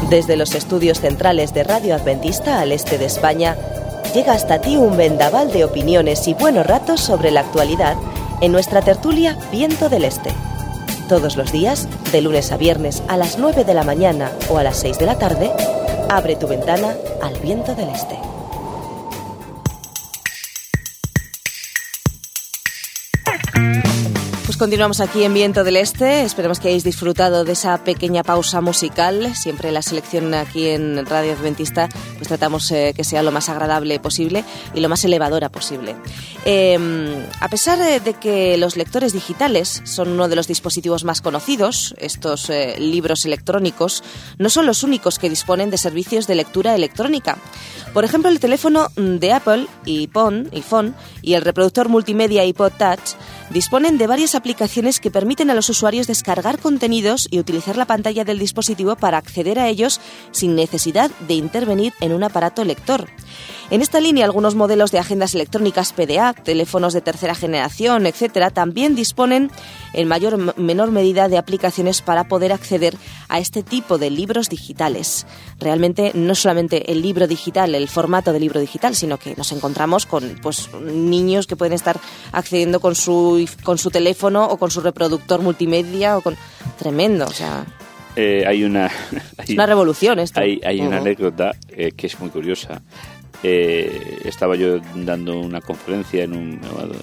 Desde los estudios centrales de Radio Adventista al este de España, llega hasta ti un vendaval de opiniones y buenos ratos sobre la actualidad en nuestra tertulia Viento del Este. Todos los días, de lunes a viernes a las nueve de la mañana o a las seis de la tarde, abre tu ventana al Viento del Este. Pues continuamos aquí en Viento del Este. Esperemos que hayáis disfrutado de esa pequeña pausa musical. Siempre la selección aquí en Radio Adventista pues tratamos eh, que sea lo más agradable posible y lo más elevadora posible. Eh, a pesar de que los lectores digitales son uno de los dispositivos más conocidos, estos eh, libros electrónicos no son los únicos que disponen de servicios de lectura electrónica. Por ejemplo, el teléfono de Apple, iPhone, iPhone y el reproductor multimedia iPod Touch disponen de varias aplicaciones que permiten a los usuarios descargar contenidos y utilizar la pantalla del dispositivo para acceder a ellos sin necesidad de intervenir en un aparato lector. En esta línea, algunos modelos de agendas electrónicas P D A, teléfonos de tercera generación, etcétera, también disponen en mayor o menor medida de aplicaciones para poder acceder a este tipo de libros digitales. Realmente no solamente el libro digital, el formato de libro digital, sino que nos encontramos con pues niños que pueden estar accediendo con su con su teléfono o con su reproductor multimedia o con tremendo, o sea. Eh, hay una hay, es una revolución esto. Hay, hay una uh-huh. anécdota eh, que es muy curiosa. Eh, estaba yo dando una conferencia en un,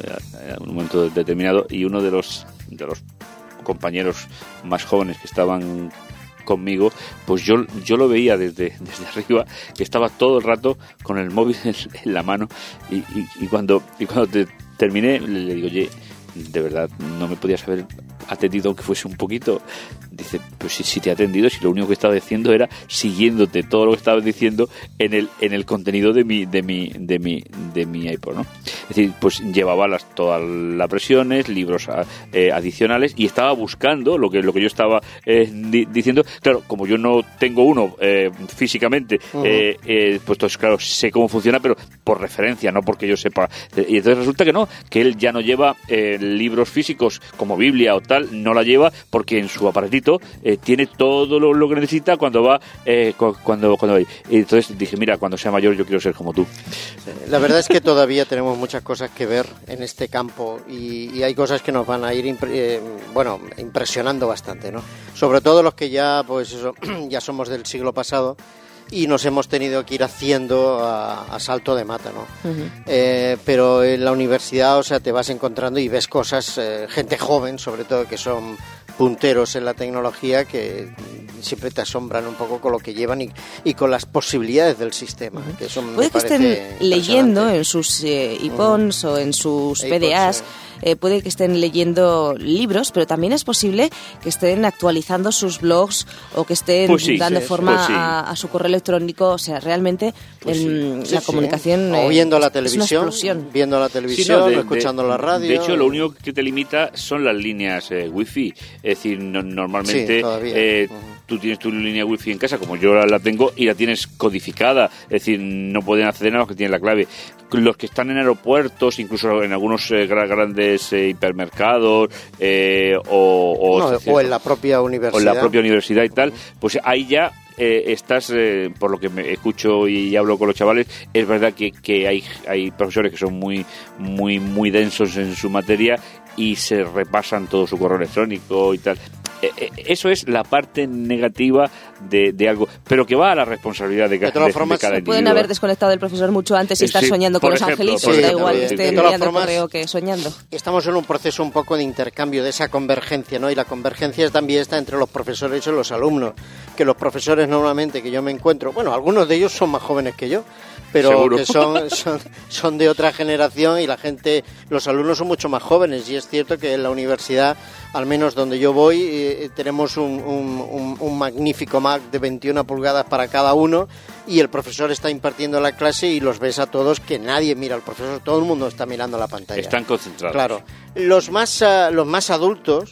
en un momento determinado y uno de los de los compañeros más jóvenes que estaban conmigo, pues yo yo lo veía desde desde arriba, que estaba todo el rato con el móvil en, en la mano y, y, y cuando y cuando te, terminé le digo, oye, de verdad no me podías haber atendido aunque fuese un poquito. Dice, pues si, si te he atendido, si lo único que estaba diciendo era siguiéndote todo lo que estabas diciendo en el en el contenido de mi de mi de mi de mi iPod, ¿no? Es decir, pues llevaba las todas las presiones, libros eh, adicionales y estaba buscando lo que lo que yo estaba eh, di, diciendo. Claro, como yo no tengo uno eh, físicamente, uh-huh. eh, eh, pues entonces claro sé cómo funciona, pero por referencia, no porque yo sepa. Y entonces resulta que no, que él ya no lleva eh, libros físicos como Biblia o tal, no la lleva porque en su aparatito Eh, tiene todo lo, lo que necesita cuando va eh, cuando cuando va. Y entonces dije, mira, cuando sea mayor yo quiero ser como tú. La verdad es que todavía tenemos muchas cosas que ver en este campo y, y hay cosas que nos van a ir impre- eh, bueno impresionando bastante, ¿no? Sobre todo los que ya pues eso ya somos del siglo pasado y nos hemos tenido que ir haciendo a, a salto de mata, ¿no? Uh-huh. Eh, pero en la universidad, o sea, te vas encontrando y ves cosas, eh, gente joven, sobre todo, que son punteros en la tecnología, que siempre te asombran un poco con lo que llevan y, y con las posibilidades del sistema. Uh-huh. Que eso puede me que estén leyendo en sus eh, iPhones uh-huh. o en sus P D As. Eh, puede que estén leyendo libros, pero también es posible que estén actualizando sus blogs o que estén pues sí, dando sí, forma pues sí. a, a su correo electrónico. O sea, realmente pues el, sí. la sí, comunicación sí. O viendo eh, la televisión, viendo la televisión, sí, no, de, o escuchando de, la radio. De hecho, lo único que te limita son las líneas eh, wifi. Es decir, no, normalmente sí, eh, uh-huh. tú tienes tu línea wifi en casa, como yo la, la tengo, y la tienes codificada. Es decir, no pueden acceder a los que tienen la clave. Los que están en aeropuertos, incluso en algunos eh, grandes eh, hipermercados eh, o, o, no, o en la propia universidad o en la propia universidad y tal, pues ahí ya eh, estás, eh, por lo que me escucho y hablo con los chavales, es verdad que, que hay, hay profesores que son muy, muy, muy densos en su materia y se repasan todo su correo electrónico y tal. Eso es la parte negativa de, de algo, pero que va a la responsabilidad de, de, de, de cada individuo. Pueden haber desconectado del profesor mucho antes y estar sí, soñando con ejemplo, los angelitos, sí, da igual que estén enviando correo que soñando. Estamos en un proceso un poco de intercambio, de esa convergencia, ¿no? Y la convergencia también está entre los profesores y los alumnos, que los profesores normalmente que yo me encuentro, bueno, algunos de ellos son más jóvenes que yo, pero ¿seguro? Que son, son, son de otra generación y la gente, los alumnos son mucho más jóvenes y es cierto que en la universidad, al menos donde yo voy, eh, tenemos un, un, un, un magnífico Mac de veintiuna pulgadas para cada uno y el profesor está impartiendo la clase y los ves a todos que nadie mira al profesor, todo el mundo está mirando la pantalla. Están concentrados. Claro. Los más, uh, los más adultos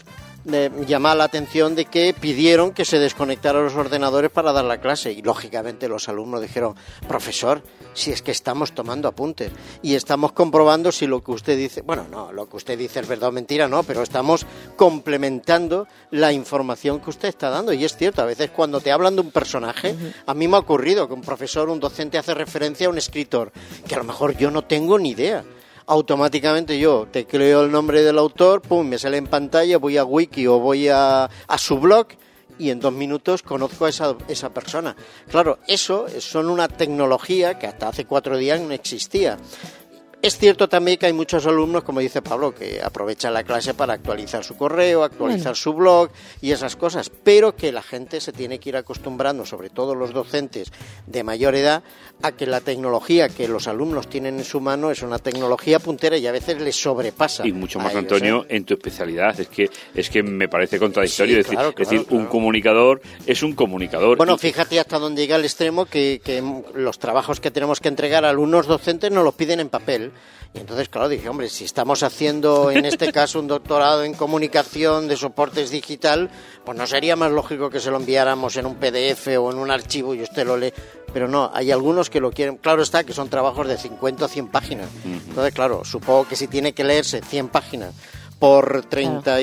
eh, llama la atención de que pidieron que se desconectaran los ordenadores para dar la clase y lógicamente los alumnos dijeron, profesor, si es que estamos tomando apuntes y estamos comprobando si lo que usted dice, bueno, no, lo que usted dice es verdad o mentira, no, pero estamos complementando la información que usted está dando y es cierto, a veces cuando te hablan de un personaje, uh-huh. a mí me ha ocurrido que un profesor, un docente hace referencia a un escritor que a lo mejor yo no tengo ni idea. Automáticamente yo tecleo el nombre del autor, pum, me sale en pantalla, voy a Wiki o voy a, a su blog y en dos minutos conozco a esa, esa persona. Claro, eso son una tecnología que hasta hace cuatro días no existía. Es cierto también que hay muchos alumnos, como dice Pablo, que aprovechan la clase para actualizar su correo, actualizar bueno. su blog y esas cosas, pero que la gente se tiene que ir acostumbrando, sobre todo los docentes de mayor edad, a que la tecnología que los alumnos tienen en su mano es una tecnología puntera y a veces les sobrepasa. Y mucho más, ellos, Antonio, ¿eh? en tu especialidad. Es que es que me parece contradictorio sí, decir, claro, claro, decir claro. un comunicador es un comunicador. Bueno, y... fíjate hasta dónde llega el extremo que, que los trabajos que tenemos que entregar a alumnos docentes nos los piden en papel. Y entonces, claro, dije, hombre, si estamos haciendo en este caso un doctorado en comunicación de soportes digital, pues no sería más lógico que se lo enviáramos en un P D F o en un archivo y usted lo lee. Pero no, hay algunos que lo quieren. Claro está que son trabajos de cincuenta o cien páginas. Entonces, claro, supongo que si tiene que leerse cien páginas por treinta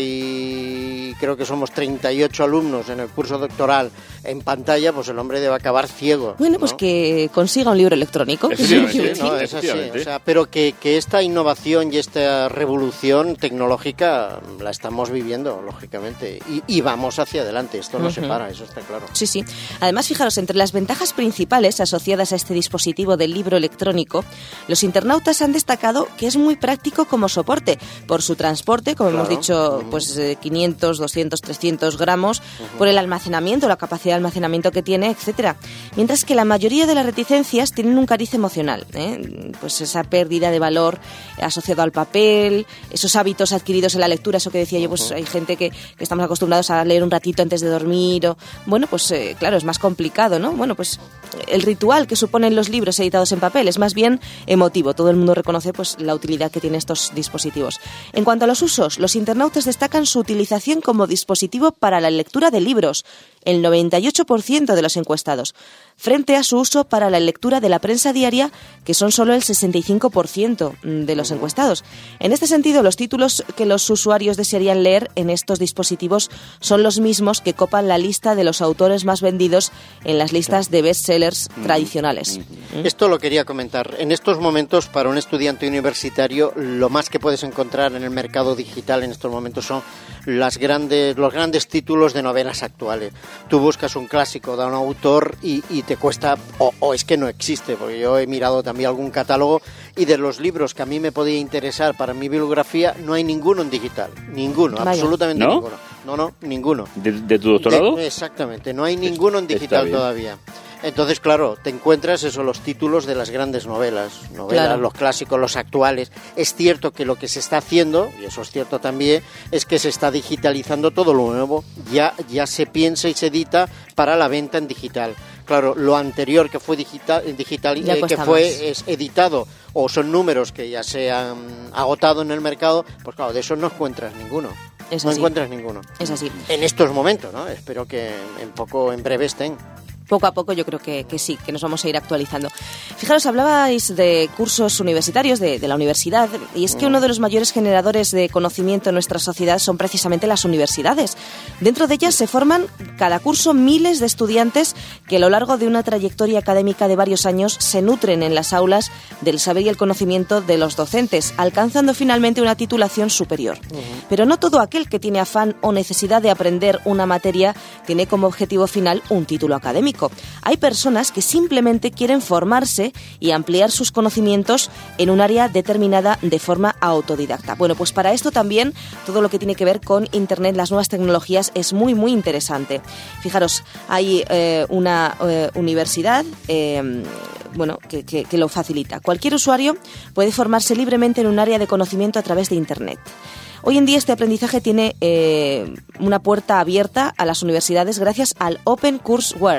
y creo que somos treinta y ocho alumnos en el curso doctoral en pantalla, pues el hombre debe acabar ciego. Bueno, ¿no? pues que consiga un libro electrónico. Efectivamente, sí, no, es así, o sea, pero que, que esta innovación y esta revolución tecnológica la estamos viviendo, lógicamente, y, y vamos hacia adelante, esto no uh-huh. se para, eso está claro. Sí, sí. Además, fijaros, entre las ventajas principales asociadas a este dispositivo del libro electrónico, los internautas han destacado que es muy práctico como soporte, por su transporte, como claro. hemos dicho, pues eh, quinientos, doscientos, trescientos gramos, uh-huh. por el almacenamiento, la capacidad de almacenamiento que tiene, etcétera. Mientras que la mayoría de las reticencias tienen un cariz emocional, ¿eh? Pues esa pérdida de valor asociado al papel, esos hábitos adquiridos en la lectura, eso que decía yo, pues uh-huh. hay gente que, que estamos acostumbrados a leer un ratito antes de dormir, o bueno, pues eh, claro, es más complicado, ¿no? Bueno, pues el ritual que suponen los libros editados en papel es más bien emotivo. Todo el mundo reconoce pues la utilidad que tienen estos dispositivos. En cuanto a los usos, los internautas destacan su utilización como dispositivo para la lectura de libros, el noventa y ocho por ciento de los encuestados, frente a su uso para la lectura de la prensa diaria, que son solo el sesenta y cinco por ciento de los encuestados. En este sentido, los títulos que los usuarios desearían leer en estos dispositivos son los mismos que copan la lista de los autores más vendidos en las listas de bestsellers tradicionales. ¿Mm? Esto lo quería comentar. En estos momentos, para un estudiante universitario, lo más que puedes encontrar en el mercado digital en estos momentos son las grandes, los grandes títulos de novelas actuales. Tú buscas un clásico de un autor y, y te cuesta, o, o es que no existe, porque yo he mirado también algún catálogo y de los libros que a mí me podía interesar para mi bibliografía no hay ninguno en digital, ninguno, Vaya. absolutamente ¿No? ninguno. No, no, ninguno. ¿De, de tu doctorado? De, exactamente, no hay ninguno en digital todavía. Entonces, claro, te encuentras eso, los títulos de las grandes novelas, novelas, claro. los clásicos, los actuales. Es cierto que lo que se está haciendo, y eso es cierto también, es que se está digitalizando todo lo nuevo. Ya, ya se piensa y se edita para la venta en digital. Claro, lo anterior que fue digital, digital eh, que fue es editado o son números que ya se han agotado en el mercado, pues claro, de eso no encuentras ninguno. Es no así. encuentras ninguno. Es así. En estos momentos, ¿no? Espero que en poco, en breve estén. Poco a poco yo creo que, que sí, que nos vamos a ir actualizando. Fijaros, hablabais de cursos universitarios, de, de la universidad, y es que uno de los mayores generadores de conocimiento en nuestra sociedad son precisamente las universidades. Dentro de ellas se forman cada curso miles de estudiantes que a lo largo de una trayectoria académica de varios años se nutren en las aulas del saber y el conocimiento de los docentes, alcanzando finalmente una titulación superior. Uh-huh. Pero no todo aquel que tiene afán o necesidad de aprender una materia tiene como objetivo final un título académico. Hay personas que simplemente quieren formarse y ampliar sus conocimientos en un área determinada de forma autodidacta. Bueno, pues para esto también todo lo que tiene que ver con Internet, las nuevas tecnologías, es muy, muy interesante. Fijaros, hay eh, una eh, universidad eh, bueno, que, que, que lo facilita. Cualquier usuario puede formarse libremente en un área de conocimiento a través de Internet. Hoy en día este aprendizaje tiene eh, una puerta abierta a las universidades gracias al Open Courseware.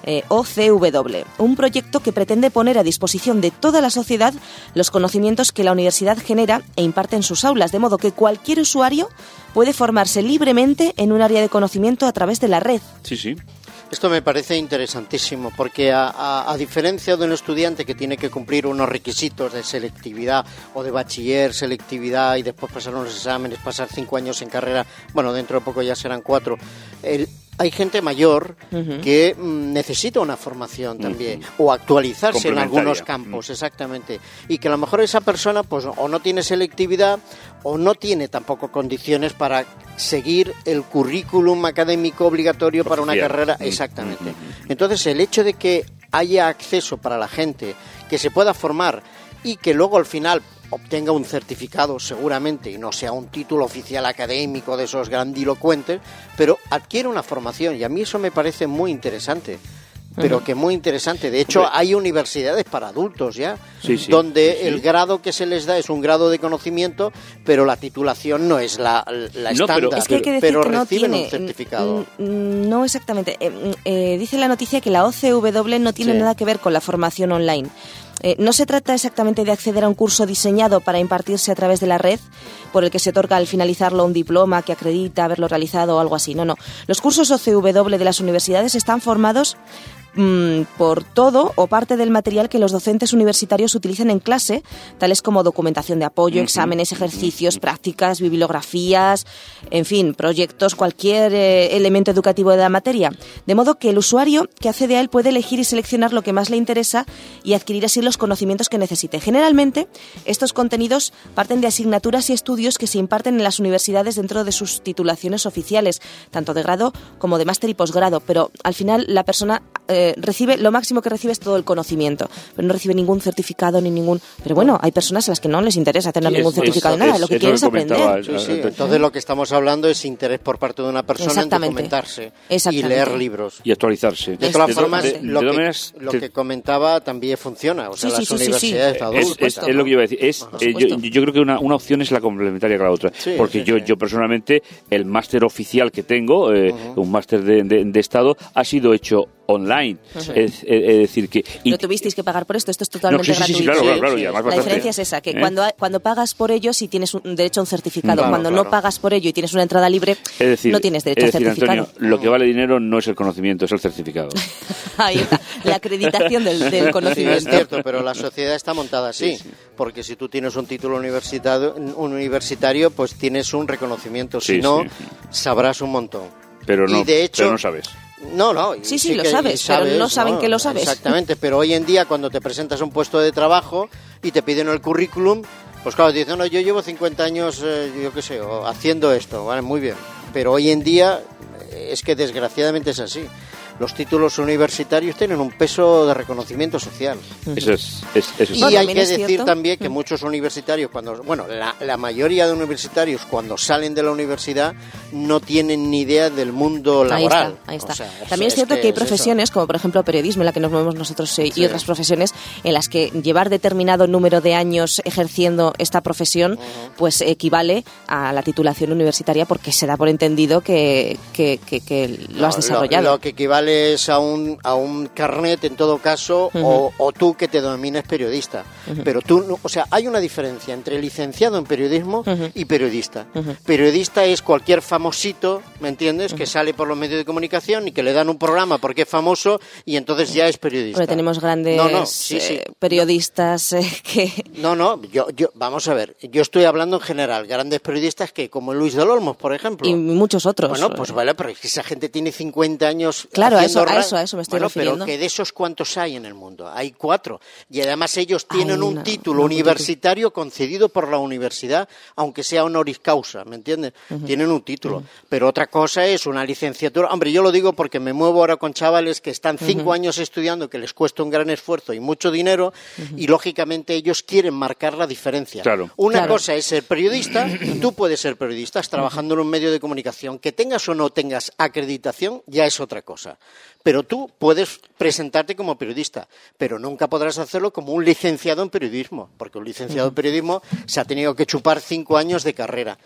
eh, O C W, un proyecto que pretende poner a disposición de toda la sociedad los conocimientos que la universidad genera e imparte en sus aulas, de modo que cualquier usuario puede formarse libremente en un área de conocimiento a través de la red. Sí, sí. Esto me parece interesantísimo porque a, a, a diferencia de un estudiante que tiene que cumplir unos requisitos de selectividad o de bachiller, selectividad y después pasar unos exámenes, pasar cinco años en carrera, bueno, dentro de poco ya serán cuatro, el, hay gente mayor uh-huh. que mm, necesita una formación también uh-huh. o actualizarse en algunos campos, uh-huh. exactamente, y que a lo mejor esa persona pues o no tiene selectividad o no tiene tampoco condiciones para seguir el currículum académico obligatorio para una carrera, exactamente. Entonces, el hecho de que haya acceso para la gente, que se pueda formar y que luego al final obtenga un certificado seguramente y no sea un título oficial académico de esos grandilocuentes, pero adquiere una formación y a mí eso me parece muy interesante. Pero uh-huh. que muy interesante. De hecho, Hombre. hay universidades para adultos ya, sí, sí, donde sí, sí. el grado que se les da es un grado de conocimiento, pero la titulación no es la, la no, estándar, pero, es que hay que decir pero que no reciben tiene, un certificado. No exactamente. Eh, eh, dice la noticia que la O C W no tiene sí. nada que ver con la formación online. Eh, no se trata exactamente de acceder a un curso diseñado para impartirse a través de la red, por el que se otorga al finalizarlo un diploma que acredita haberlo realizado o algo así. No, no. Los cursos O C W de las universidades están formados mmm, por todo o parte del material que los docentes universitarios utilizan en clase, tales como documentación de apoyo, exámenes, ejercicios, prácticas, bibliografías, en fin, proyectos, cualquier eh, elemento educativo de la materia. De modo que el usuario que accede a él puede elegir y seleccionar lo que más le interesa y adquirir así los conocimientos que necesite. Generalmente, estos contenidos parten de asignaturas y estudios que se imparten en las universidades dentro de sus titulaciones oficiales, tanto de grado como de máster y posgrado, pero al final la persona eh, recibe, lo máximo que recibe es todo el conocimiento, pero no recibe ningún certificado ni ningún... Pero bueno, hay personas a las que no les interesa tener sí, ningún es, certificado de nada, es, lo que quieren es aprender. Sí, sí. Entonces lo que estamos hablando es interés por parte de una persona en documentarse y leer libros. Y actualizarse. De todas formas, de, de, lo, de que, maneras, lo te... que comentaba también funciona, o sea, sí, las sí, universidades sí, sí. Es, es, es lo que iba a decir. Es, eh, yo, yo creo que una, una opción es la complementaria con la otra, sí, porque sí, yo, sí. yo personalmente, el máster oficial que tengo, eh, uh-huh. un máster de, de, de Estado, ha sido hecho online, uh-huh. es, es, es decir que... Y, ¿no tuvisteis que pagar por esto? Esto es totalmente no, sí, sí, gratuito. Sí, claro, claro, claro, y además la bastante, diferencia es esa, que ¿eh? cuando, cuando pagas por ello sí tienes un derecho a un certificado, claro, cuando claro. no pagas por ello y tienes una entrada libre, es decir, no tienes derecho es decir, a certificado. Antonio, lo que vale dinero no es el conocimiento, es el certificado. Ahí está, la acreditación del, del conocimiento. Sí, es cierto, pero la sociedad está montada así, sí, sí. porque si tú tienes un título universitario, universitario pues tienes un reconocimiento, si sí, no, sí. sabrás un montón. Pero no, y de hecho, pero no sabes. No, no. Sí, sí, sí lo sabes, sabes, pero no saben ¿no? que lo sabes. Exactamente, pero hoy en día cuando te presentas a un puesto de trabajo y te piden el currículum, pues claro, te dicen, no, yo llevo cincuenta años, eh, yo qué sé, haciendo esto, vale, muy bien. Pero hoy en día es que desgraciadamente es así. Los títulos universitarios tienen un peso de reconocimiento social. Eso es, es, eso es. Y bueno, hay que decir cierto. también que muchos universitarios, cuando bueno, la, la mayoría de universitarios cuando salen de la universidad no tienen ni idea del mundo laboral. Ahí está, ahí está. O sea, también es, es cierto que, que hay profesiones, eso. como por ejemplo periodismo, en la que nos movemos nosotros eh, sí. y otras profesiones, en las que llevar determinado número de años ejerciendo esta profesión, uh-huh. pues equivale a la titulación universitaria porque se da por entendido que, que, que, que lo no, has desarrollado. Lo, lo que equivale es a un, a un carnet en todo caso uh-huh. o, o tú que te denomines periodista. Uh-huh. Pero tú, o sea, hay una diferencia entre licenciado en periodismo uh-huh. y periodista. Uh-huh. Periodista es cualquier famosito, ¿me entiendes? Uh-huh. Que sale por los medios de comunicación y que le dan un programa porque es famoso y entonces ya es periodista. Pero tenemos grandes no, no, sí, sí. Eh, periodistas eh, que... No, no, yo, yo, vamos a ver, yo estoy hablando en general, grandes periodistas que como Luis del Olmo, por ejemplo. Y muchos otros. Bueno, pues vale, pero es que esa gente tiene cincuenta años... Claro, a eso, a eso, a eso me estoy bueno, refiriendo. Pero que de esos cuántos hay en el mundo, hay cuatro. Y además ellos tienen Ay, un no, título no, universitario no, concedido por la universidad, aunque sea honoris causa, ¿me entiendes? Uh-huh. Tienen un título. Uh-huh. Pero otra cosa es una licenciatura. Hombre, yo lo digo porque me muevo ahora con chavales que están cinco uh-huh. años estudiando, que les cuesta un gran esfuerzo y mucho dinero, uh-huh. y lógicamente ellos quieren marcar la diferencia. Claro. Una claro. cosa es ser periodista, tú puedes ser periodista, estás trabajando en un medio de comunicación, que tengas o no tengas acreditación, ya es otra cosa. Pero tú puedes presentarte como periodista, pero nunca podrás hacerlo como un licenciado en periodismo, porque un licenciado en periodismo se ha tenido que chupar cinco años de carrera.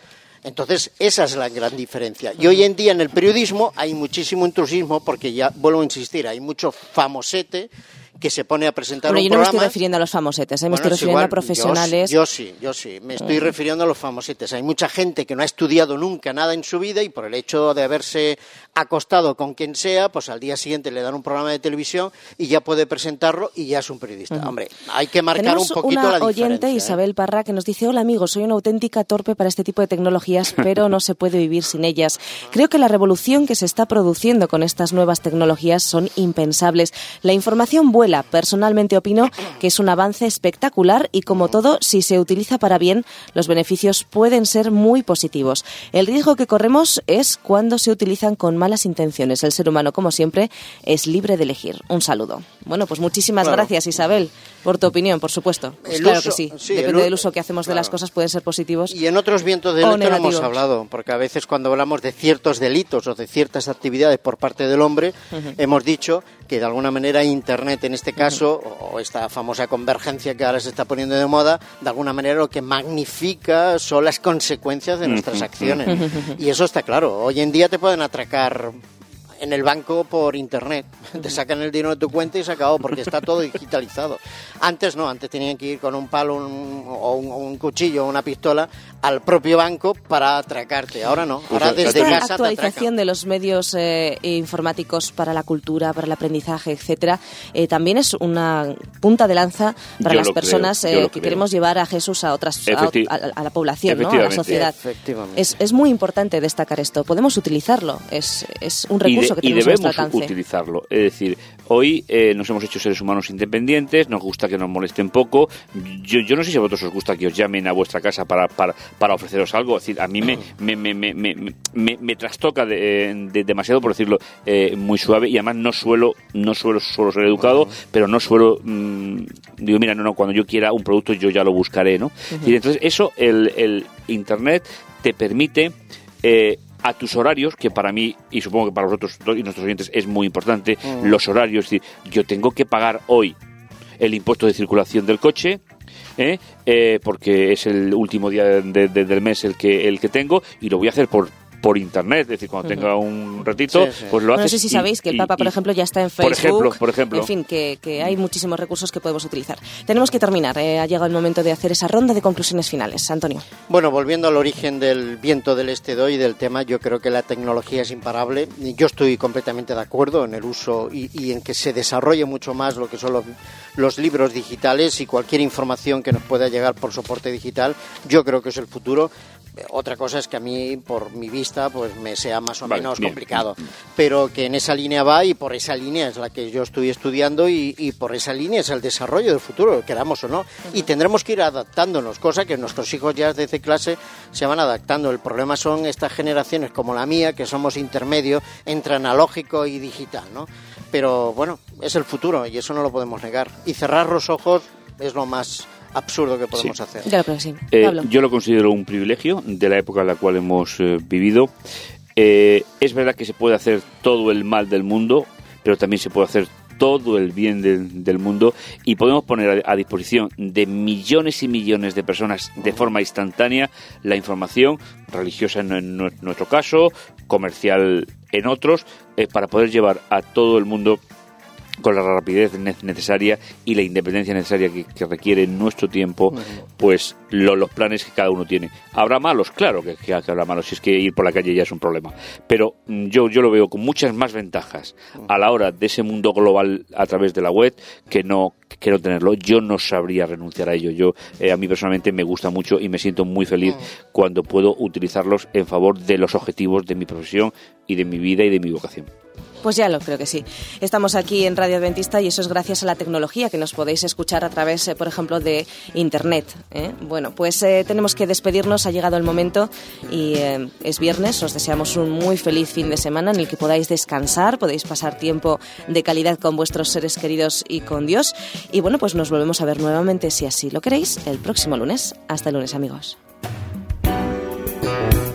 Entonces, esa es la gran diferencia. Y hoy en día en el periodismo hay muchísimo intrusismo porque ya, vuelvo a insistir, hay mucho famosete que se pone a presentar bueno, un yo no programa. me estoy refiriendo a los famosetes, ¿eh? me Bueno, estoy refiriendo igual, a profesionales. Yo, yo sí, yo sí, me estoy uh. refiriendo a los famosetes. Hay mucha gente que no ha estudiado nunca nada en su vida y por el hecho de haberse acostado con quien sea, pues al día siguiente le dan un programa de televisión y ya puede presentarlo y ya es un periodista. Uh-huh. Hombre, hay que marcar Tenemos un poquito la diferencia. Tenemos una oyente, Isabel ¿eh? Parra, que nos dice: hola amigos, soy una auténtica torpe para este tipo de tecnologías, pero no se puede vivir sin ellas. Creo que la revolución que se está produciendo con estas nuevas tecnologías son impensables. La información vuela. Personalmente opino que es un avance espectacular y, como todo, si se utiliza para bien, los beneficios pueden ser muy positivos. El riesgo que corremos es cuando se utilizan con malas intenciones. El ser humano, como siempre, es libre de elegir. Un saludo. Bueno, pues muchísimas claro. gracias, Isabel, por tu opinión, por supuesto. Pues claro uso, que sí. sí Depende del uso que hacemos claro. de las cosas, pueden ser positivos. Y en otros vientos del este no hemos hablado, porque a veces cuando hablamos de ciertos delitos o de ciertas actividades por parte del hombre, uh-huh. hemos dicho que de alguna manera Internet, en este caso, uh-huh. o esta famosa convergencia que ahora se está poniendo de moda, de alguna manera lo que magnifica son las consecuencias de nuestras uh-huh. acciones. Uh-huh. Y eso está claro. Hoy en día te pueden atracar en el banco por Internet. Te sacan el dinero de tu cuenta y se acabó, porque está todo digitalizado. Antes no, antes tenían que ir con un palo un, o un, un cuchillo o una pistola al propio banco para atracarte. Ahora no, ahora desde Esta casa actualización de los medios eh, informáticos para la cultura, para el aprendizaje, etcétera, eh, también es una punta de lanza para yo las personas creo, eh, que creo. queremos llevar a Jesús a otras Efecti- a, a, a la población, ¿no? A la sociedad. Es, es muy importante destacar esto. Podemos utilizarlo, es, es un recurso de, que tenemos y debemos a nuestro alcance. utilizarlo. Es decir, hoy eh, nos hemos hecho seres humanos independientes, nos gusta que nos molesten poco. Yo, yo no sé si a vosotros os gusta que os llamen a vuestra casa para, para, para ofreceros algo. Es decir, a mí me, me, me, me, me, me, me trastoca de, de, demasiado, por decirlo eh, muy suave, y además no suelo no suelo, suelo ser educado, pero no suelo mmm, digo, mira, no, no, cuando yo quiera un producto yo ya lo buscaré, ¿no? Uh-huh. Y entonces eso, el, el Internet te permite eh, a tus horarios, que para mí, y supongo que para vosotros y nuestros oyentes es muy importante, uh-huh. los horarios, es decir, yo tengo que pagar hoy el impuesto de circulación del coche, ¿eh? Eh, porque es el último día de, de, del mes el que el que tengo, y lo voy a hacer por por internet, es decir, cuando uh-huh. tenga un ratito, sí, sí. pues lo haces. No sé si sabéis y, que el Papa, y, por ejemplo, ya está en Facebook. Por ejemplo, por ejemplo. En fin, que, que hay muchísimos recursos que podemos utilizar. Tenemos que terminar. Eh, ha llegado el momento de hacer esa ronda de conclusiones finales. Antonio. Bueno, volviendo al origen del viento del este de hoy, del tema, yo creo que la tecnología es imparable. Yo estoy completamente de acuerdo en el uso y, y en que se desarrolle mucho más lo que son los, los libros digitales y cualquier información que nos pueda llegar por soporte digital. Yo creo que es el futuro. Otra cosa es que a mí, por mi vista, pues me sea más o vale, menos bien. complicado, pero que en esa línea va, y por esa línea es la que yo estoy estudiando, y, y por esa línea es el desarrollo del futuro, queramos o no, uh-huh. y tendremos que ir adaptándonos, cosa que nuestros hijos ya desde clase se van adaptando. El problema son estas generaciones como la mía, que somos intermedio entre analógico y digital, ¿no? Pero bueno, es el futuro y eso no lo podemos negar, y cerrar los ojos es lo más absurdo que podemos sí. hacer. Claro, pero sí. Eh, yo lo considero un privilegio de la época en la cual hemos eh, vivido. Eh, es verdad que se puede hacer todo el mal del mundo, pero también se puede hacer todo el bien de, del mundo, y podemos poner a, a disposición de millones y millones de personas de forma instantánea la información religiosa en, en nuestro caso, comercial en otros, eh, para poder llevar a todo el mundo con la rapidez necesaria y la independencia necesaria que, que requiere nuestro tiempo, uh-huh. pues lo, los planes que cada uno tiene. ¿Habrá malos? Claro que, que habrá malos, si es que ir por la calle ya es un problema. Pero yo, yo lo veo con muchas más ventajas a la hora de ese mundo global a través de la web que no, que no tenerlo. Yo no sabría renunciar a ello. Yo eh, a mí personalmente me gusta mucho y me siento muy feliz uh-huh. cuando puedo utilizarlos en favor de los objetivos de mi profesión y de mi vida y de mi vocación. Pues ya lo creo que sí. Estamos aquí en Radio Adventista y eso es gracias a la tecnología, que nos podéis escuchar a través, eh, por ejemplo, de Internet. ¿eh? Bueno, pues eh, tenemos que despedirnos, ha llegado el momento y eh, es viernes. Os deseamos un muy feliz fin de semana en el que podáis descansar, podéis pasar tiempo de calidad con vuestros seres queridos y con Dios. Y bueno, pues nos volvemos a ver nuevamente, si así lo queréis, el próximo lunes. Hasta el lunes, amigos.